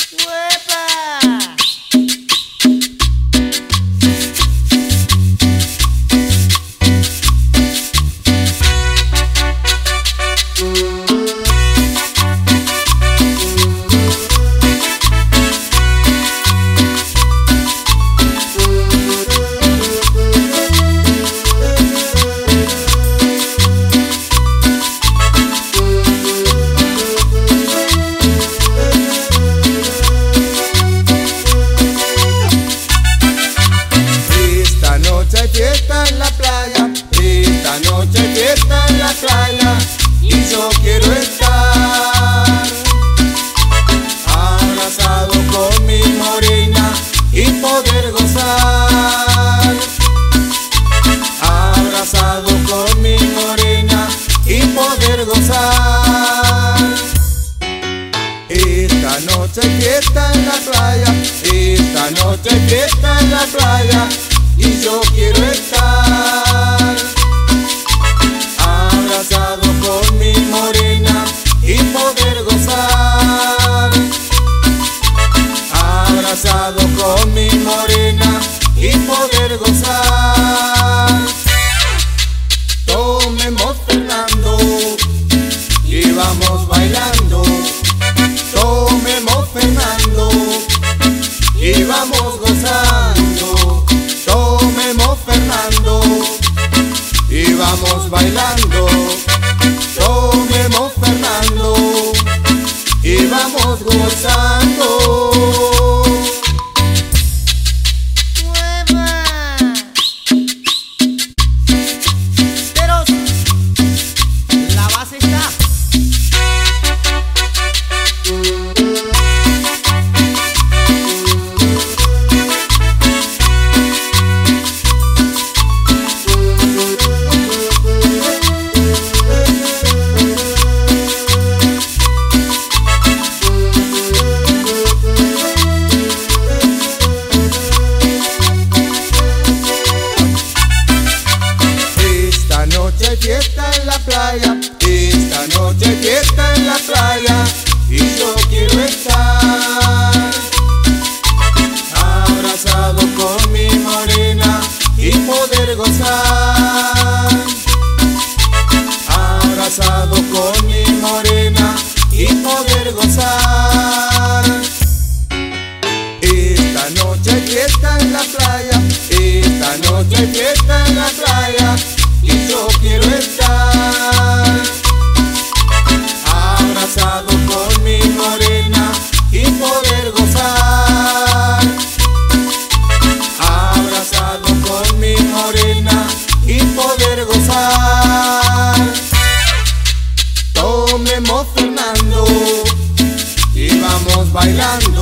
Fiesta en la playa, esta noche hay fiesta en la playa y yo quiero estar abrazado con mi morena y poder gozar, abrazado con mi morena y poder gozar. Esta noche hay fiesta en la playa, esta noche hay fiesta en la playa y yo quiero estar abrazado con mi morena y poder gozar, abrazado con mi morena y poder gozar. Tomemos Fernando y vamos bailando, tomemos Fernando y vamos gozando. Tomemos Fernando y vamos bailando, tomemos Fernando y vamos gozando. Pero la base está. Fiesta en la playa, esta noche hay fiesta en la playa y yo quiero estar abrazado con mi morena y poder gozar, abrazado con mi morena y poder gozar. Esta noche hay fiesta en la playa, esta noche hay fiesta en la playa y yo quiero estar abrazado con mi morena y poder gozar, abrazado con mi morena y poder gozar. Tomemos Fernando y vamos bailando,